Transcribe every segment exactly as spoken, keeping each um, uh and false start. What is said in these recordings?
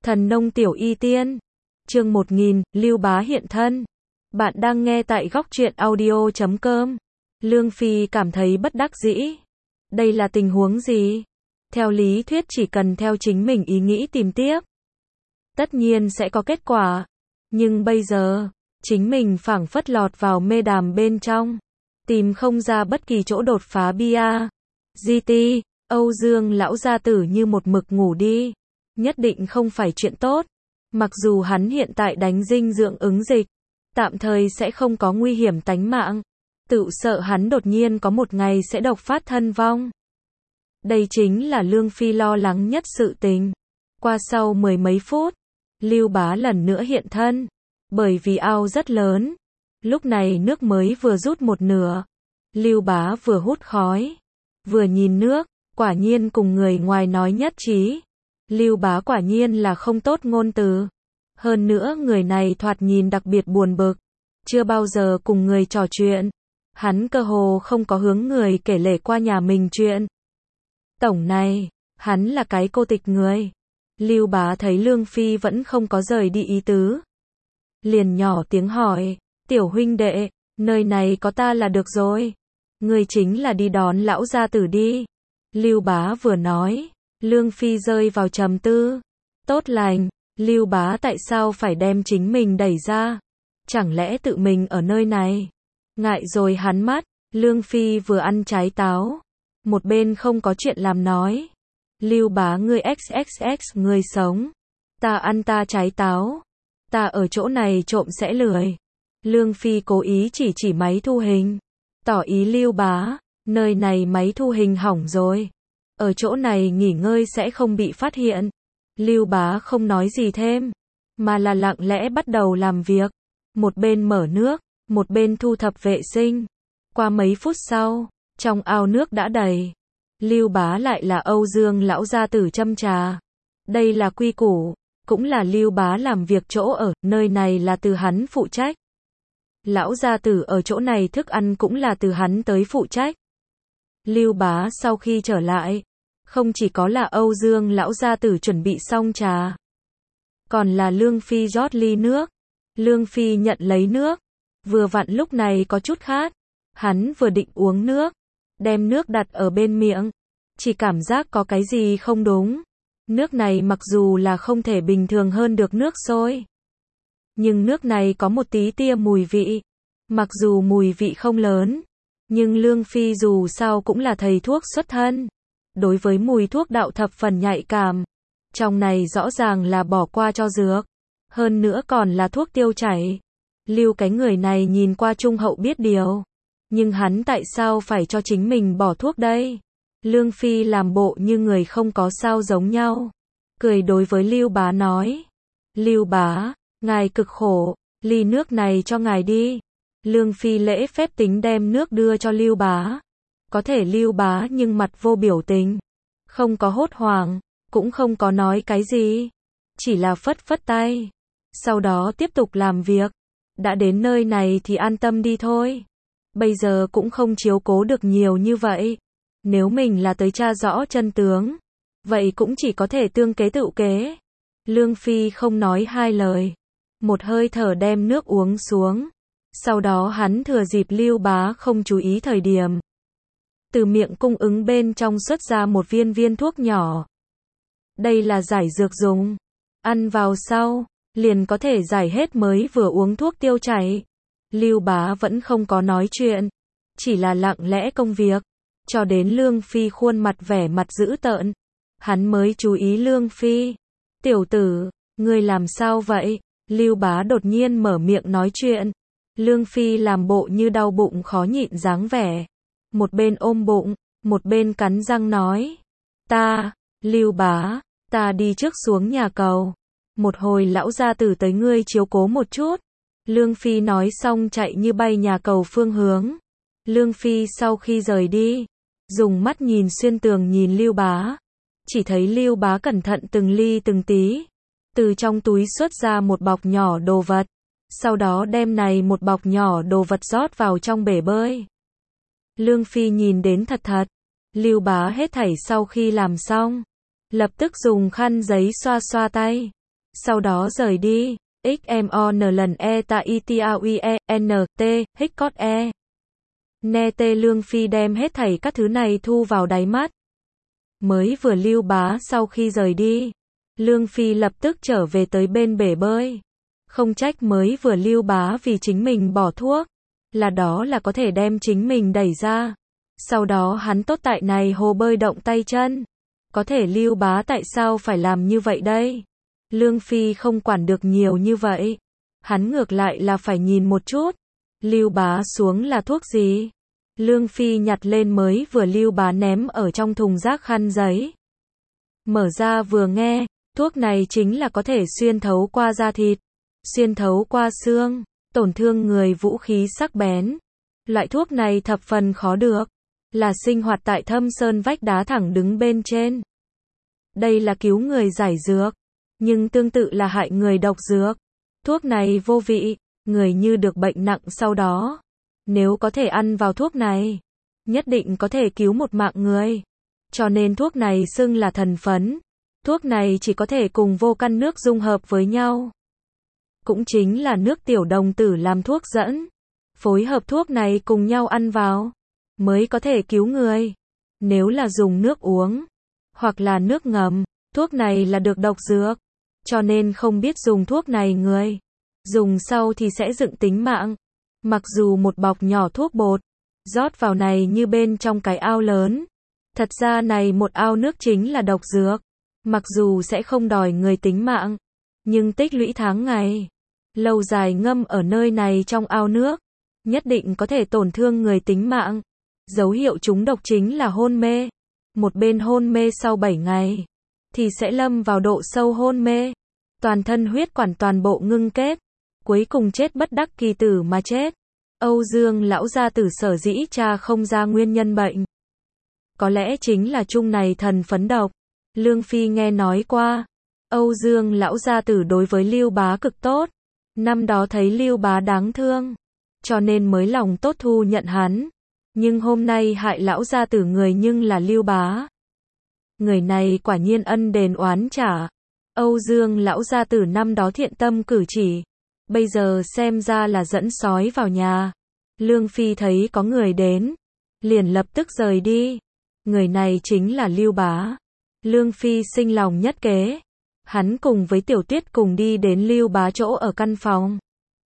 Thần nông tiểu y tiên. Chương một nghìn, Lưu Bá hiện thân. Bạn đang nghe tại góc truyện audio chấm com. Lương Phi cảm thấy bất đắc dĩ. Đây là tình huống gì? Theo lý thuyết chỉ cần theo chính mình ý nghĩ tìm tiếp, tất nhiên sẽ có kết quả. Nhưng bây giờ, chính mình phảng phất lọt vào mê đàm bên trong, tìm không ra bất kỳ chỗ đột phá bia. giê tê, Âu Dương lão gia tử như một mực ngủ đi. Nhất định không phải chuyện tốt. Mặc dù hắn hiện tại đánh dinh dưỡng ứng dịch, tạm thời sẽ không có nguy hiểm tánh mạng, tự sợ hắn đột nhiên có một ngày sẽ độc phát thân vong. Đây chính là Lương Phi lo lắng nhất sự tình. Qua sau mười mấy phút, Lưu Bá lần nữa hiện thân. Bởi vì ao rất lớn, lúc này nước mới vừa rút một nửa. Lưu Bá vừa hút khói, vừa nhìn nước, quả nhiên cùng người ngoài nói nhất trí. Lưu Bá quả nhiên là không tốt ngôn từ. Hơn nữa người này thoạt nhìn đặc biệt buồn bực, chưa bao giờ cùng người trò chuyện. Hắn cơ hồ không có hướng người kể lể qua nhà mình chuyện. Tổng này, hắn là cái cô tịch người. Lưu Bá thấy Lương Phi vẫn không có rời đi ý tứ, liền nhỏ tiếng hỏi, tiểu huynh đệ, nơi này có ta là được rồi. Người chính là đi đón lão gia tử đi. Lưu Bá vừa nói, Lương Phi rơi vào trầm tư. Tốt lành, Lưu Bá tại sao phải đem chính mình đẩy ra? Chẳng lẽ tự mình ở nơi này? Ngại rồi hắn mắt, Lương Phi vừa ăn trái táo, một bên không có chuyện làm nói. Lưu Bá ngươi xx xx người sống, ta ăn ta trái táo, ta ở chỗ này trộm sẽ lười. Lương Phi cố ý chỉ chỉ máy thu hình, tỏ ý Lưu Bá, nơi này máy thu hình hỏng rồi, ở chỗ này nghỉ ngơi sẽ không bị phát hiện. Lưu Bá không nói gì thêm, mà là lặng lẽ bắt đầu làm việc, một bên mở nước, một bên thu thập vệ sinh. Qua mấy phút sau, trong ao nước đã đầy. Lưu Bá lại là Âu Dương lão gia tử châm trà. Đây là quy củ, cũng là Lưu Bá làm việc chỗ ở, nơi này là từ hắn phụ trách. Lão gia tử ở chỗ này thức ăn cũng là từ hắn tới phụ trách. Lưu Bá sau khi trở lại, không chỉ có là Âu Dương lão gia tử chuẩn bị xong trà, còn là Lương Phi rót ly nước. Lương Phi nhận lấy nước, vừa vặn lúc này có chút khát, hắn vừa định uống nước, đem nước đặt ở bên miệng, chỉ cảm giác có cái gì không đúng. Nước này mặc dù là không thể bình thường hơn được nước sôi, nhưng nước này có một tí tia mùi vị. Mặc dù mùi vị không lớn, nhưng Lương Phi dù sao cũng là thầy thuốc xuất thân, đối với mùi thuốc đạo thập phần nhạy cảm. Trong này rõ ràng là bỏ qua cho dược, hơn nữa còn là thuốc tiêu chảy. Lưu cái người này nhìn qua trung hậu biết điều, nhưng hắn tại sao phải cho chính mình bỏ thuốc đây? Lương Phi làm bộ như người không có sao giống nhau, cười đối với Lưu Bá nói, Lưu Bá, ngài cực khổ, ly nước này cho ngài đi. Lương Phi lễ phép tính đem nước đưa cho Lưu Bá. Có thể Lưu Bá nhưng mặt vô biểu tình, không có hốt hoảng, cũng không có nói cái gì, chỉ là phất phất tay, sau đó tiếp tục làm việc. Đã đến nơi này thì an tâm đi thôi. Bây giờ cũng không chiếu cố được nhiều như vậy. Nếu mình là tới tra rõ chân tướng, vậy cũng chỉ có thể tương kế tự kế. Lương Phi không nói hai lời, một hơi thở đem nước uống xuống. Sau đó hắn thừa dịp Lưu Bá không chú ý thời điểm, từ miệng cung ứng bên trong xuất ra một viên viên thuốc nhỏ. Đây là giải dược dùng, ăn vào sau, liền có thể giải hết mới vừa uống thuốc tiêu chảy. Lưu Bá vẫn không có nói chuyện, chỉ là lặng lẽ công việc, cho đến Lương Phi khuôn mặt vẻ mặt dữ tợn, hắn mới chú ý Lương Phi. Tiểu tử, ngươi làm sao vậy? Lưu Bá đột nhiên mở miệng nói chuyện. Lương Phi làm bộ như đau bụng khó nhịn dáng vẻ, một bên ôm bụng, một bên cắn răng nói, ta, Lưu Bá, ta đi trước xuống nhà cầu, một hồi lão gia tử tới ngươi chiếu cố một chút. Lương Phi nói xong chạy như bay nhà cầu phương hướng. Lương Phi sau khi rời đi, dùng mắt nhìn xuyên tường nhìn Lưu Bá, chỉ thấy Lưu Bá cẩn thận từng ly từng tí, từ trong túi xuất ra một bọc nhỏ đồ vật, sau đó đem này một bọc nhỏ đồ vật rót vào trong bể bơi. Lương Phi nhìn đến thật thật, Lưu Bá hết thảy sau khi làm xong, lập tức dùng khăn giấy xoa xoa tay, sau đó rời đi. ích em o en lần e ta i t a u i e n t hích cót e. Nè tê Lương Phi đem hết thảy các thứ này thu vào đáy mắt. Mới vừa Lưu Bá sau khi rời đi, Lương Phi lập tức trở về tới bên bể bơi. Không trách mới vừa Lưu Bá vì chính mình bỏ thuốc, là đó là có thể đem chính mình đẩy ra. Sau đó hắn tốt tại này hồ bơi động tay chân. Có thể Lưu Bá tại sao phải làm như vậy đây? Lương Phi không quản được nhiều như vậy. Hắn ngược lại là phải nhìn một chút. Lưu Bá xuống là thuốc gì? Lương Phi nhặt lên mới vừa Lưu Bá ném ở trong thùng rác khăn giấy. Mở ra vừa nghe, thuốc này chính là có thể xuyên thấu qua da thịt, xuyên thấu qua xương, tổn thương người vũ khí sắc bén. Loại thuốc này thập phần khó được, là sinh hoạt tại thâm sơn vách đá thẳng đứng bên trên. Đây là cứu người giải dược, nhưng tương tự là hại người độc dược. Thuốc này vô vị, người như được bệnh nặng sau đó, nếu có thể ăn vào thuốc này, nhất định có thể cứu một mạng người. Cho nên thuốc này xưng là thần phấn. Thuốc này chỉ có thể cùng vô căn nước dung hợp với nhau. Cũng chính là nước tiểu đồng tử làm thuốc dẫn. Phối hợp thuốc này cùng nhau ăn vào, mới có thể cứu người. Nếu là dùng nước uống, hoặc là nước ngầm, thuốc này là được độc dược. Cho nên không biết dùng thuốc này người dùng sau thì sẽ dựng tính mạng. Mặc dù một bọc nhỏ thuốc bột, rót vào này như bên trong cái ao lớn. Thật ra này một ao nước chính là độc dược. Mặc dù sẽ không đòi người tính mạng, nhưng tích lũy tháng ngày, lâu dài ngâm ở nơi này trong ao nước, nhất định có thể tổn thương người tính mạng. Dấu hiệu trúng độc chính là hôn mê. Một bên hôn mê sau bảy ngày, thì sẽ lâm vào độ sâu hôn mê. Toàn thân huyết quản toàn bộ ngưng kết, cuối cùng chết bất đắc kỳ tử mà chết. Âu Dương lão gia tử sở dĩ tra không ra nguyên nhân bệnh, có lẽ chính là chung này thần phấn độc. Lương Phi nghe nói qua, Âu Dương lão gia tử đối với Lưu Bá cực tốt. Năm đó thấy Lưu Bá đáng thương, cho nên mới lòng tốt thu nhận hắn. Nhưng hôm nay hại lão gia tử người nhưng là Lưu Bá. Người này quả nhiên ân đền oán trả. Âu Dương lão gia tử năm đó thiện tâm cử chỉ, bây giờ xem ra là dẫn sói vào nhà. Lương Phi thấy có người đến, liền lập tức rời đi. Người này chính là Lưu Bá. Lương Phi sinh lòng nhất kế. Hắn cùng với Tiểu Tuyết cùng đi đến Lưu Bá chỗ ở căn phòng.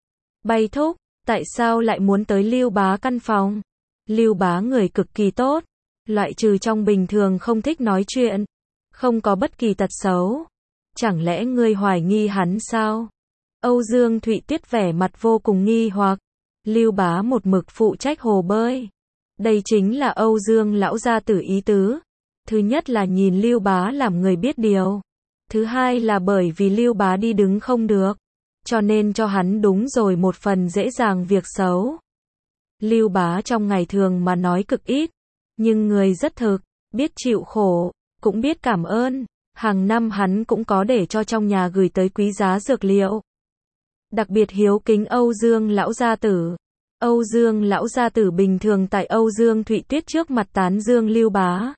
Bay thúc, tại sao lại muốn tới Lưu Bá căn phòng? Lưu Bá người cực kỳ tốt, loại trừ trong bình thường không thích nói chuyện, không có bất kỳ tật xấu. Chẳng lẽ ngươi hoài nghi hắn sao? Âu Dương Thụy Tuyết vẻ mặt vô cùng nghi hoặc. Lưu Bá một mực phụ trách hồ bơi. Đây chính là Âu Dương lão gia tử ý tứ. Thứ nhất là nhìn Lưu Bá làm người biết điều. Thứ hai là bởi vì Lưu Bá đi đứng không được, cho nên cho hắn đúng rồi một phần dễ dàng việc xấu. Lưu Bá trong ngày thường mà nói cực ít, nhưng người rất thực, biết chịu khổ, cũng biết cảm ơn. Hàng năm hắn cũng có để cho trong nhà gửi tới quý giá dược liệu. Đặc biệt hiếu kính Âu Dương lão gia tử. Âu Dương lão gia tử bình thường tại Âu Dương Thụy Tuyết trước mặt tán dương Lưu Bá.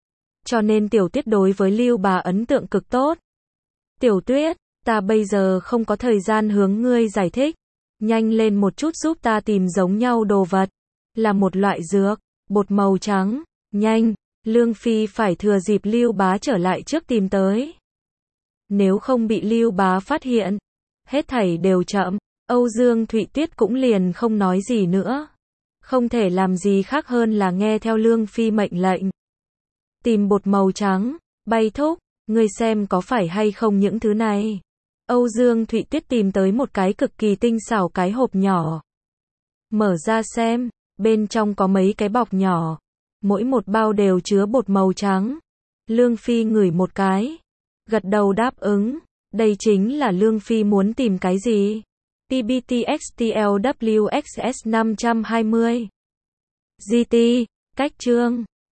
Cho nên Tiểu Tuyết đối với Lưu Bá ấn tượng cực tốt. Tiểu Tuyết, ta bây giờ không có thời gian hướng ngươi giải thích. Nhanh lên một chút giúp ta tìm giống nhau đồ vật. Là một loại dược, bột màu trắng. Nhanh, Lương Phi phải thừa dịp Lưu Bá trở lại trước tìm tới. Nếu không bị Lưu Bá phát hiện, hết thảy đều chậm. Âu Dương Thụy Tuyết cũng liền không nói gì nữa. Không thể làm gì khác hơn là nghe theo Lương Phi mệnh lệnh. Tìm bột màu trắng, Bay thúc, ngươi xem có phải hay không những thứ này. Âu Dương Thụy Tuyết tìm tới một cái cực kỳ tinh xảo cái hộp nhỏ. Mở ra xem, bên trong có mấy cái bọc nhỏ. Mỗi một bao đều chứa bột màu trắng. Lương Phi ngửi một cái, gật đầu đáp ứng. Đây chính là Lương Phi muốn tìm cái gì? tê bê tê ích tê lờ vê ích ét năm trăm hai mươi. giê tê, cách chương